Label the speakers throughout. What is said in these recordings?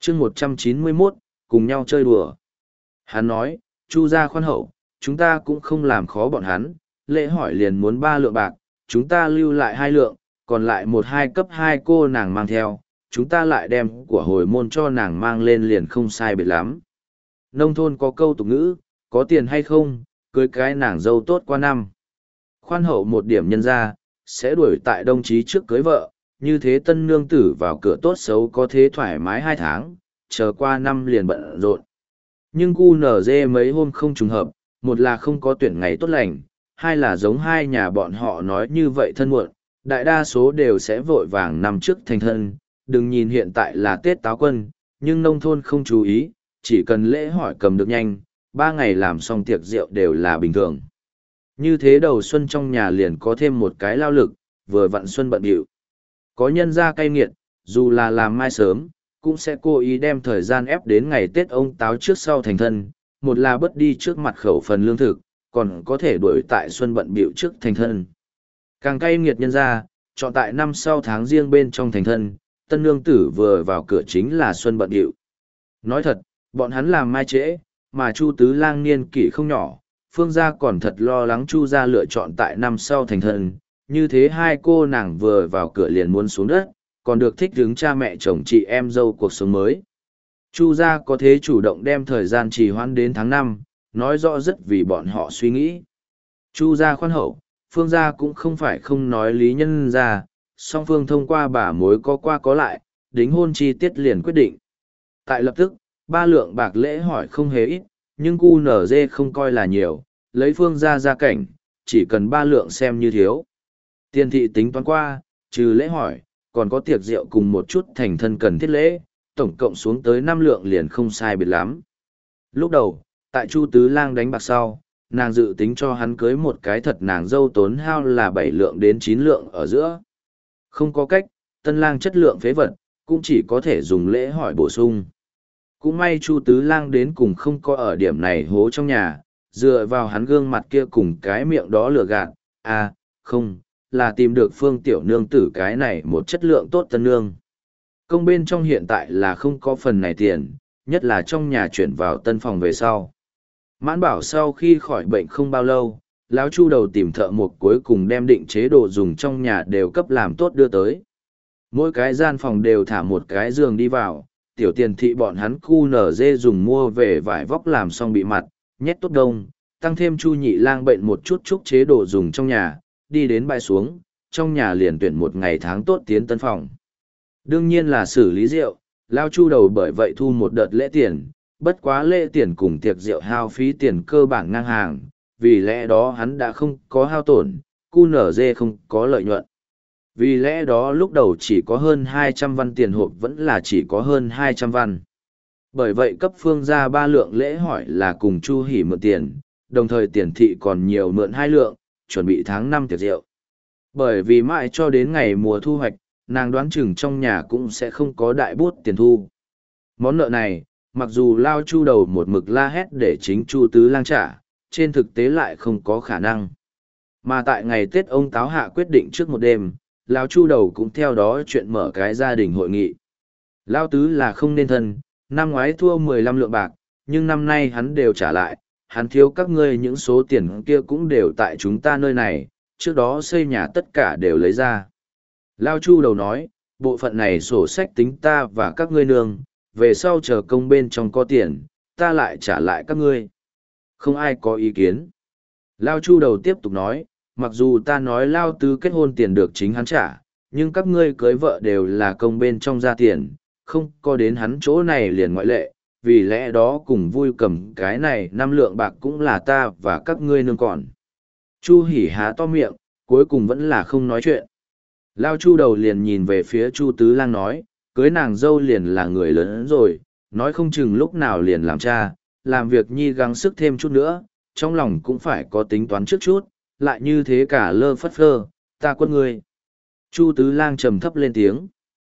Speaker 1: chương 191, cùng nhau chơi đùa. Hắn nói, Chu gia khoan hậu, chúng ta cũng không làm khó bọn hắn, lễ hỏi liền muốn 3 lượng bạc, chúng ta lưu lại 2 lượng, còn lại 1-2 cấp 2 cô nàng mang theo, chúng ta lại đem của hồi môn cho nàng mang lên liền không sai biệt lắm. Nông thôn có câu tục ngữ, có tiền hay không, cưới cái nàng dâu tốt qua năm. Khoan hậu một điểm nhân ra, sẽ đuổi tại đồng chí trước cưới vợ, như thế tân nương tử vào cửa tốt xấu có thế thoải mái 2 tháng, chờ qua năm liền bận rộn. Nhưng cu nở dê mấy hôm không trùng hợp, một là không có tuyển ngày tốt lành, hai là giống hai nhà bọn họ nói như vậy thân muộn, đại đa số đều sẽ vội vàng năm trước thành thân, đừng nhìn hiện tại là Tết Táo Quân, nhưng nông thôn không chú ý, chỉ cần lễ hỏi cầm được nhanh, 3 ngày làm xong tiệc rượu đều là bình thường. Như thế đầu xuân trong nhà liền có thêm một cái lao lực, vừa vặn xuân bận điệu. Có nhân gia cay nghiệt, dù là làm mai sớm, cũng sẽ cố ý đem thời gian ép đến ngày Tết ông Táo trước sau thành thân, một là bớt đi trước mặt khẩu phần lương thực, còn có thể đuổi tại xuân bận bịu trước thành thân. Càng cay nghiệt nhân gia, chọn tại năm sau tháng riêng bên trong thành thân, tân nương tử vừa vào cửa chính là xuân bận bịu. Nói thật, bọn hắn làm mai trễ, mà Chu Tứ Lang niên kỷ không nhỏ, Phương gia còn thật lo lắng Chu gia lựa chọn tại năm sau thành thân, như thế hai cô nàng vừa vào cửa liền muốn xuống đất, còn được thích hướng cha mẹ chồng chị em dâu cuộc sống mới. Chu gia có thế chủ động đem thời gian trì hoãn đến tháng 5, nói rõ rất vì bọn họ suy nghĩ. Chu gia khoan hậu, Phương gia cũng không phải không nói lý nhân gia, song phương thông qua bà mối có qua có lại, đính hôn chi tiết liền quyết định. Tại lập tức, 3 lượng bạc lễ hỏi không hề ít, nhưng cu nở dê không coi là nhiều, lấy Phương gia gia cảnh, chỉ cần 3 lượng xem như thiếu. Tiền thị tính toán qua, trừ lễ hỏi, còn có tiệc rượu cùng một chút thành thân cần thiết lễ, tổng cộng xuống tới 5 lượng liền không sai biệt lắm. Lúc đầu, tại Chu Tứ Lang đánh bạc sau, nàng dự tính cho hắn cưới một cái thật nàng dâu tốn hao là 7 lượng đến 9 lượng ở giữa. Không có cách, tân lang chất lượng phế vật, cũng chỉ có thể dùng lễ hỏi bổ sung. Cũng may Chu Tứ Lang đến cùng không có ở điểm này hố trong nhà, dựa vào hắn gương mặt kia cùng cái miệng đó lừa gạt, à, không, là tìm được Phương tiểu nương tử cái này một chất lượng tốt tân nương. Công bên trong hiện tại là không có phần này tiền, nhất là trong nhà chuyển vào tân phòng về sau. Mãn bảo sau khi khỏi bệnh không bao lâu, lão Chu đầu tìm thợ mộc cuối cùng đem định chế đồ dùng trong nhà đều cấp làm tốt đưa tới. Mỗi cái gian phòng đều thả một cái giường đi vào, tiểu tiền thị bọn hắn cu nở dê dùng mua về vải vóc làm xong bị mặt, nhét tốt đông, tăng thêm Chu Nhị Lang bệnh một chút chúc chế đồ dùng trong nhà, đi đến bãi xuống, trong nhà liền tuyển một ngày tháng tốt tiến tân phòng. Đương nhiên là xử lý rượu, lao Chu đầu bởi vậy thu một đợt lễ tiền, bất quá lễ tiền cùng tiệc rượu hao phí tiền cơ bản ngang hàng, vì lẽ đó hắn đã không có hao tổn, cu nở dê không có lợi nhuận. Vì lẽ đó lúc đầu chỉ có hơn 200 văn tiền hộp vẫn là chỉ có hơn 200 văn. Bởi vậy cấp Phương gia 3 lượng lễ hỏi là cùng Chu Hỉ mượn tiền, đồng thời tiền thị còn nhiều mượn 2 lượng, chuẩn bị tháng 5 tiệc rượu. Bởi vì mãi cho đến ngày mùa thu hoạch, nàng đoán chừng trong nhà cũng sẽ không có đại bút tiền thu. Món nợ này, mặc dù lao Chu đầu một mực la hét để chính Chu Tứ Lang trả, trên thực tế lại không có khả năng. Mà tại ngày Tết ông Táo hạ quyết định trước một đêm, lao Chu đầu cũng theo đó chuyện mở cái gia đình hội nghị. Lao Tứ là không nên thân, năm ngoái thua 15 lượng bạc, nhưng năm nay hắn đều trả lại, hắn thiếu các ngươi những số tiền kia cũng đều tại chúng ta nơi này, trước đó xây nhà tất cả đều lấy ra. Lao Chu đầu nói, bộ phận này sổ sách tính ta và các ngươi nương, về sau chờ công bên trong có tiền, ta lại trả lại các ngươi. Không ai có ý kiến. Lao Chu đầu tiếp tục nói, mặc dù ta nói Lao Tứ kết hôn tiền được chính hắn trả, nhưng các ngươi cưới vợ đều là công bên trong ra tiền, không có đến hắn chỗ này liền ngoại lệ, vì lẽ đó cùng vui cầm cái này 5 lượng bạc cũng là ta và các ngươi nương còn. Chu Hỉ há to miệng, cuối cùng vẫn là không nói chuyện. Lao Chu đầu liền nhìn về phía Chu Tứ Lang nói, cưới nàng dâu liền là người lớn rồi, nói không chừng lúc nào liền làm cha, làm việc nhi gắng sức thêm chút nữa, trong lòng cũng phải có tính toán trước chút, lại như thế cả lơ phất phơ, ta quất ngươi. Chu Tứ Lang trầm thấp lên tiếng.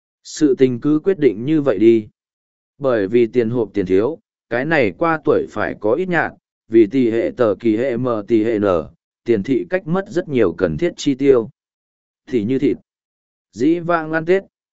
Speaker 1: Sự tình cứ quyết định như vậy đi. Bởi vì tiền hộp tiền thiếu, cái này qua tuổi phải có ít nhạc, vì tỷ hệ tờ kỳ hệ m tỷ hệ n, tiền thị cách mất rất nhiều cần thiết chi tiêu. Thì như thịt. Dĩ vãng ăn Tết,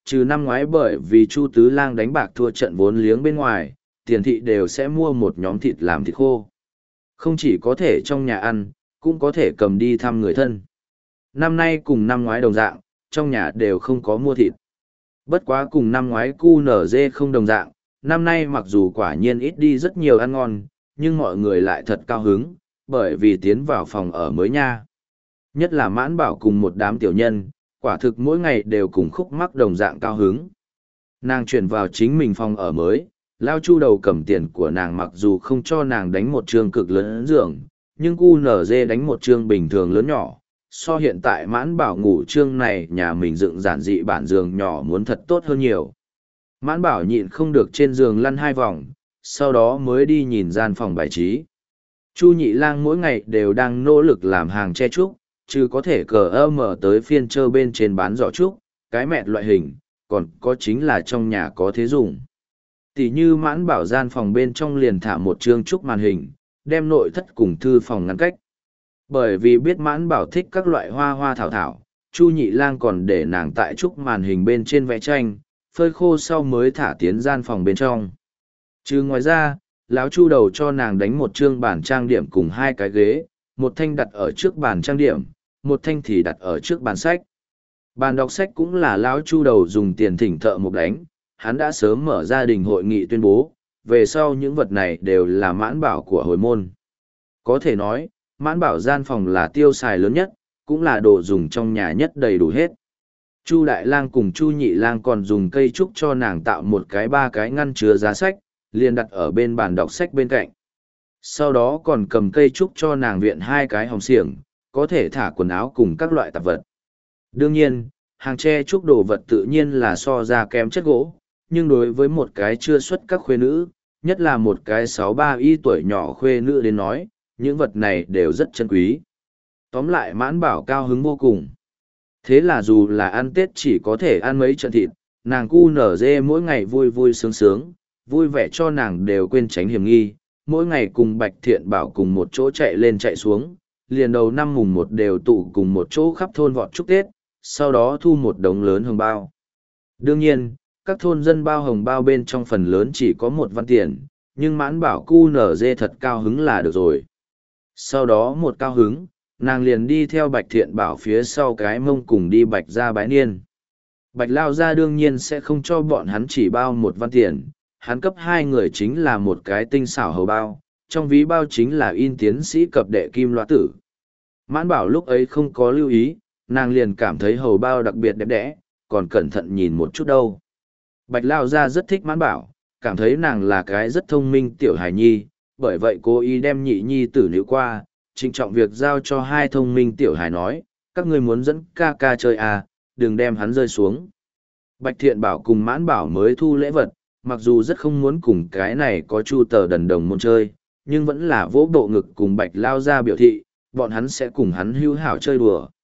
Speaker 1: trừ năm ngoái bởi vì Chu Tứ Lang đánh bạc thua trận vốn liếng bên ngoài, tiền thị đều sẽ mua một nhóm thịt làm thịt khô. Không chỉ có thể trong nhà ăn, cũng có thể cầm đi thăm người thân. Năm nay cùng năm ngoái đồng dạng, trong nhà đều không có mua thịt. Bất quá cùng năm ngoái QNZ không đồng dạng, năm nay mặc dù quả nhiên ít đi rất nhiều ăn ngon, nhưng mọi người lại thật cao hứng, bởi vì tiến vào phòng ở mới nha. Nhất là Mãn Bảo cùng một đám tiểu nhân, quả thực mỗi ngày đều cùng khúc mắc đồng dạng cao hứng. Nàng chuyển vào chính mình phòng ở mới, Lao Chu đầu cầm tiền của nàng mặc dù không cho nàng đánh một trường cực lớn giường, nhưng QNZ đánh một trường bình thường lớn nhỏ. So hiện tại Mãn Bảo ngủ trương này nhà mình dựng giản dị bản giường nhỏ muốn thật tốt hơn nhiều. Mãn Bảo nhịn không được trên giường lăn 2 vòng, sau đó mới đi nhìn gian phòng bài trí. Chu Nhị Lang mỗi ngày đều đang nỗ lực làm hàng che trúc, chứ có thể mở tới phiên chơ bên trên bán giỏ trúc, cái mẹt loại hình, còn có chính là trong nhà có thế dùng. Tỷ như Mãn Bảo gian phòng bên trong liền thả một chương trúc màn hình, đem nội thất cùng thư phòng ngăn cách. Bởi vì biết Mãn Bảo thích các loại hoa hoa thảo thảo, Chu Nhị Lang còn để nàng tại trúc màn hình bên trên vẽ tranh, phơi khô sau mới thả tiến gian phòng bên trong. Chứ ngoài ra, lão Chu đầu cho nàng đánh một chương bàn trang điểm cùng 2 cái ghế, một thanh đặt ở trước bàn trang điểm, một thanh thì đặt ở trước bàn sách. Bàn đọc sách cũng là lão Chu đầu dùng tiền thỉnh thợ mộc đánh, hắn đã sớm mở gia đình hội nghị tuyên bố, về sau những vật này đều là Mãn Bảo của hồi môn. Có thể nói, Mãn Bảo gian phòng là tiêu xài lớn nhất, cũng là đồ dùng trong nhà nhất đầy đủ hết. Chu Đại Lang cùng Chu Nhị Lang còn dùng cây trúc cho nàng tạo một cái 3 cái ngăn chứa giá sách, liền đặt ở bên bàn đọc sách bên cạnh. Sau đó còn cầm cây trúc cho nàng viện 2 cái hòm xiềng, có thể thả quần áo cùng các loại tạp vật. Đương nhiên, hàng tre trúc đồ vật tự nhiên là so ra kém chất gỗ, nhưng đối với một cái chưa xuất các khuê nữ, nhất là một cái 6-3 y tuổi nhỏ khuê nữ đến nói, những vật này đều rất chân quý. Tóm lại Mãn Bảo cao hứng vô cùng. Thế là dù là ăn Tết chỉ có thể ăn mấy trận thịt, nàng QNZ mỗi ngày vui vui sướng sướng, vui vẻ cho nàng đều quên tránh hiểm nghi, mỗi ngày cùng Bạch Thiện Bảo cùng một chỗ chạy lên chạy xuống, liền đầu năm mùng 1 đều tụ cùng một chỗ khắp thôn vọt chúc Tết, sau đó thu một đống lớn hồng bao. Đương nhiên, các thôn dân bao hồng bao bên trong phần lớn chỉ có 1 văn tiền, nhưng Mãn Bảo QNZ thật cao hứng là được rồi. Sau đó một cao hứng, nàng liền đi theo Bạch Thiện Bảo phía sau cái mông cùng đi Bạch ra bái niên. Bạch Lao ra đương nhiên sẽ không cho bọn hắn chỉ bao 1 văn tiền, hắn cấp 2 người chính là một cái tinh xảo hầu bao, trong ví bao chính là in tiến sĩ cập đệ kim loa tử. Mãn Bảo lúc ấy không có lưu ý, nàng liền cảm thấy hầu bao đặc biệt đẹp đẽ, còn cẩn thận nhìn một chút đâu. Bạch Lao ra rất thích Mãn Bảo, cảm thấy nàng là cái rất thông minh tiểu hài nhi, bởi vậy cô ý đem nhị nhi tử nữ qua, trịnh trọng việc giao cho 2 thông minh tiểu hài nói, các ngươi muốn dẫn ca ca chơi à, đừng đem hắn rơi xuống. Bạch Thiện Bảo cùng Mãn Bảo mới thu lễ vật, mặc dù rất không muốn cùng cái này có Chu Tờ Đần đồng môn chơi, nhưng vẫn là vỗ bộ ngực cùng Bạch Lao ra biểu thị, bọn hắn sẽ cùng hắn hữu hảo chơi đùa.